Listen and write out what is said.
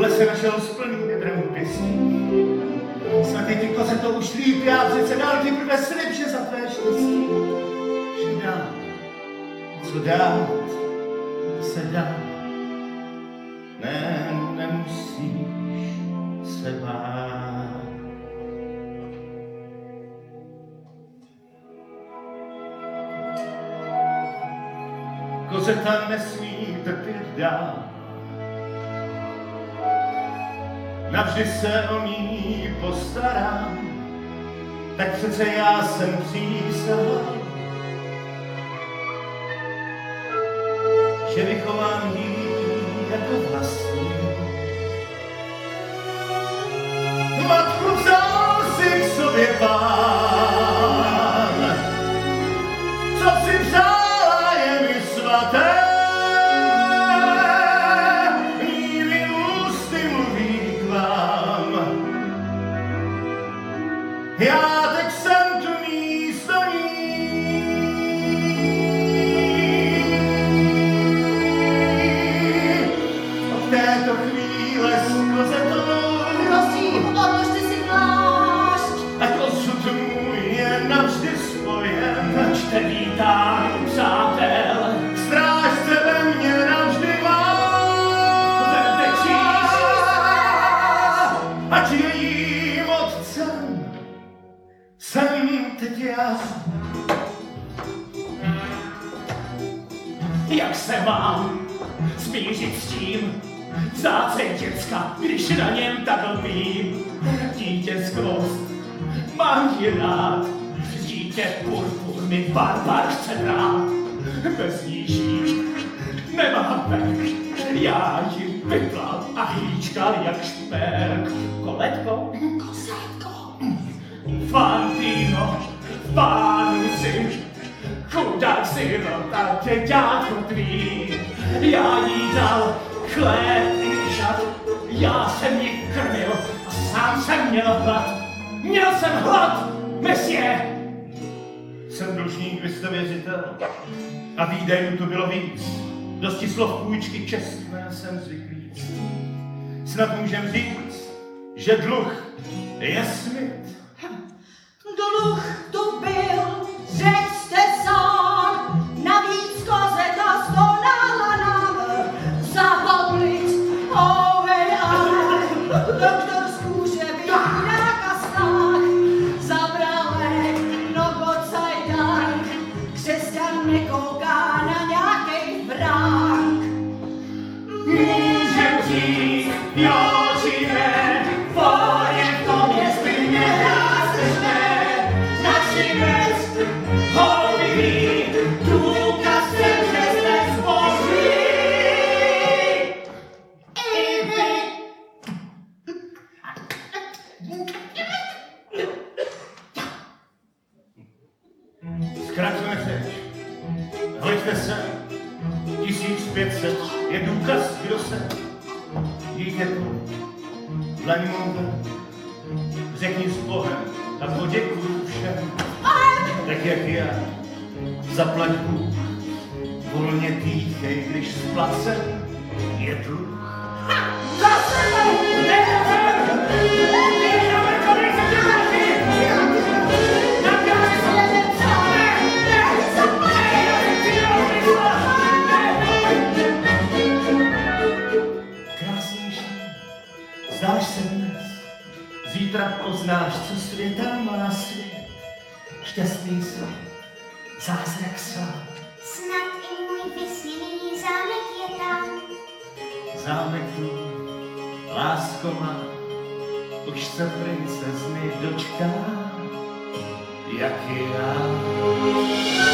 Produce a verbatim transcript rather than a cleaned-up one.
v lese našel s plným vědrem pěstí. Svatý ty koze to už líp, já přece dal ti prvé slib, že za tvé štěstí. Že dá, co dát, se dá. Ne, nemusíš se bát. Kozeta nesmí trpět dál. Navždy se o ní postarám, tak přece já jsem přísahal, že vychovám jí jako vlastní. Matku vzal si k sobě pán, co si vzala je mi svaté. Já teď jsem tu místo ní. Od této chvíle s kozetou prosím, odložte si plášť. Ať osud můj je navždy spojen. Pročte vítám, přátel. Strážce ve mně navždy má. Vemte kříž. Ať je jím otcem. Jsem teď já. Jak se mám smířit s tím vzácen děcka, když na něm tak lpím? Dítě skvost, mám ji rád, dítě purpur mi barbar chce brát. Bez níží nemám pek, já ji vyplal a hýčkal jak šperk. Koletko? Kozetko. Fantino, pánu syn, chudák sirota, děťátko tvý. Já jí dal chléb i žad, já jsem ji krmil a sám jsem měl hlad. Měl jsem hlad, mesie! Jsem dlužník, vy jste věřitel, a výdajů tu bylo víc. Dosti slov půjčky čestné jsem zvyklý. Snad můžem říct, že dluh je smyt. Dluh tu byl, řekl jste sám, navíc kozeta stonala nám za poplic. Ovej, ale doktor z kůže byl na kastách, zabralek, no bocaj dank, křesťan nekouká na nějakej vrák. Můžem říct, jo či ne, voje v tom je stejně. Zkraťme řeč, hoďte se, tisíc pět set je důkaz, kdo se. Dítětu, dlaň mou řekni s Bohem a poděkuju všem, tak jak já, zaplať Bůh, volně dýchej, když splacen je dluh. Zase Zdáš se dnes, zítra poznáš, co světa má svět. Šťastný svět, zázrak svát. Snad i můj vysněný zámek je tam. Zámek tvůj, lásko má, už se princezny dočká, jak i já.